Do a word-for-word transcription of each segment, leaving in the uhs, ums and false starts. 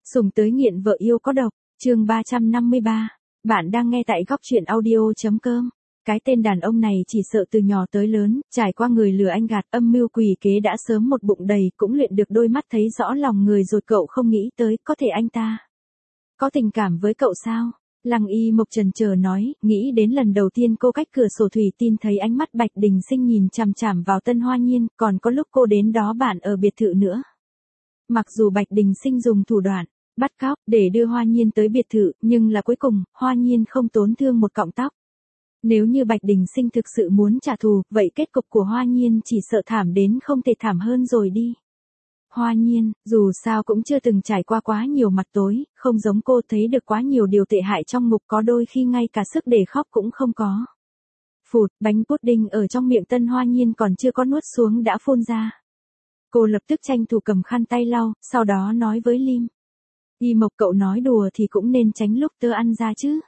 Sùng tới nghiện vợ yêu có độc, chương ba trăm năm mươi ba. Bạn đang nghe tại góc truyện audio chấm com. Cái tên đàn ông này chỉ sợ từ nhỏ tới lớn, trải qua người lừa anh gạt âm mưu quỷ kế đã sớm một bụng đầy, cũng luyện được đôi mắt thấy rõ lòng người rồi. Cậu không nghĩ tới, có thể anh ta có tình cảm với cậu sao? Lăng Y Mộc chần chờ nói, nghĩ đến lần đầu tiên cô cách cửa sổ thủy tin thấy ánh mắt Bạch Đình Sinh nhìn chằm chằm vào Tân Hoa Nhiên, còn có lúc cô đến đó bạn ở biệt thự nữa. Mặc dù Bạch Đình Sinh dùng thủ đoạn bắt cóc để đưa Hoa Nhiên tới biệt thự, nhưng là cuối cùng, Hoa Nhiên không tổn thương một cọng tóc. Nếu như Bạch Đình Sinh thực sự muốn trả thù, vậy kết cục của Hoa Nhiên chỉ sợ thảm đến không thể thảm hơn rồi đi. Hoa Nhiên, dù sao cũng chưa từng trải qua quá nhiều mặt tối, không giống cô thấy được quá nhiều điều tệ hại trong ngục, có đôi khi ngay cả sức để khóc cũng không có. Phụt, bánh pudding ở trong miệng Tân Hoa Nhiên còn chưa có nuốt xuống đã phun ra. Cô lập tức tranh thủ cầm khăn tay lau, sau đó nói với Lim. Y Mộc, cậu nói đùa thì cũng nên tránh lúc tớ ăn ra chứ.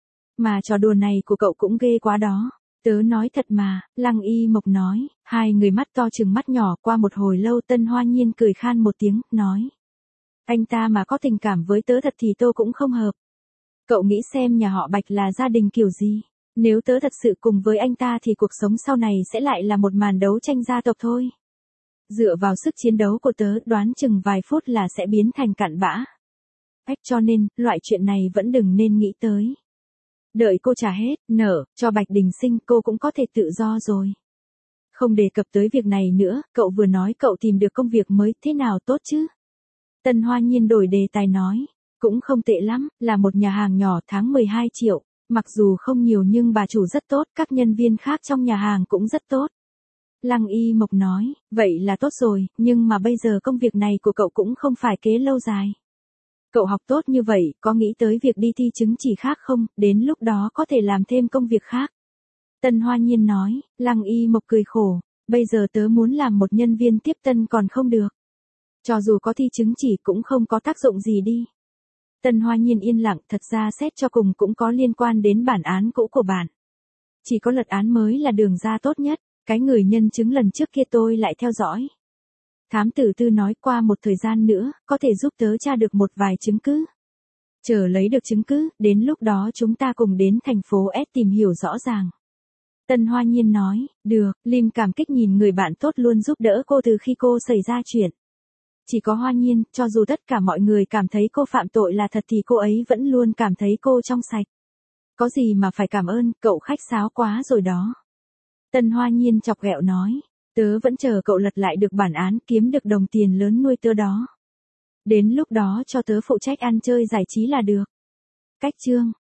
Mà trò đùa này của cậu cũng ghê quá đó. Tớ nói thật mà, Lăng Y Mộc nói. Hai người mắt to chừng mắt nhỏ. Qua một hồi lâu Tân Hoa Nhiên cười khan một tiếng, nói. Anh ta mà có tình cảm với tớ thật thì tôi cũng không hợp. Cậu nghĩ xem nhà họ Bạch là gia đình kiểu gì. Nếu tớ thật sự cùng với anh ta thì cuộc sống sau này sẽ lại là một màn đấu tranh gia tộc thôi. Dựa vào sức chiến đấu của tớ, đoán chừng vài phút là sẽ biến thành cặn bã. Ách, cho nên, loại chuyện này vẫn đừng nên nghĩ tới. Đợi cô trả hết, nợ, cho Bạch Đình Sinh, cô cũng có thể tự do rồi. Không đề cập tới việc này nữa, cậu vừa nói cậu tìm được công việc mới, thế nào tốt chứ? Tân Hoa Nhiên đổi đề tài nói, cũng không tệ lắm, là một nhà hàng nhỏ, tháng mười hai triệu, mặc dù không nhiều nhưng bà chủ rất tốt, các nhân viên khác trong nhà hàng cũng rất tốt. Lăng Y Mộc nói, vậy là tốt rồi, nhưng mà bây giờ công việc này của cậu cũng không phải kế lâu dài. Cậu học tốt như vậy, có nghĩ tới việc đi thi chứng chỉ khác không, đến lúc đó có thể làm thêm công việc khác. Tân Hoa Nhiên nói, Lăng Y Mộc cười khổ, bây giờ tớ muốn làm một nhân viên tiếp tân còn không được. Cho dù có thi chứng chỉ cũng không có tác dụng gì đi. Tân Hoa Nhiên yên lặng, thật ra xét cho cùng cũng có liên quan đến bản án cũ của bạn. Chỉ có lật án mới là đường ra tốt nhất, cái người nhân chứng lần trước kia tôi lại theo dõi. Thám tử Tư nói qua một thời gian nữa, có thể giúp tớ tra được một vài chứng cứ. Chờ lấy được chứng cứ, đến lúc đó chúng ta cùng đến thành phố S tìm hiểu rõ ràng. Tân Hoa Nhiên nói, được, Lim cảm kích nhìn người bạn tốt luôn giúp đỡ cô từ khi cô xảy ra chuyện. Chỉ có Hoa Nhiên, cho dù tất cả mọi người cảm thấy cô phạm tội là thật thì cô ấy vẫn luôn cảm thấy cô trong sạch. Có gì mà phải cảm ơn, cậu khách sáo quá rồi đó. Tân Hoa Nhiên chọc ghẹo nói. Tớ vẫn chờ cậu lật lại được bản án, kiếm được đồng tiền lớn nuôi tớ đó. Đến lúc đó cho tớ phụ trách ăn chơi giải trí là được. Cách chương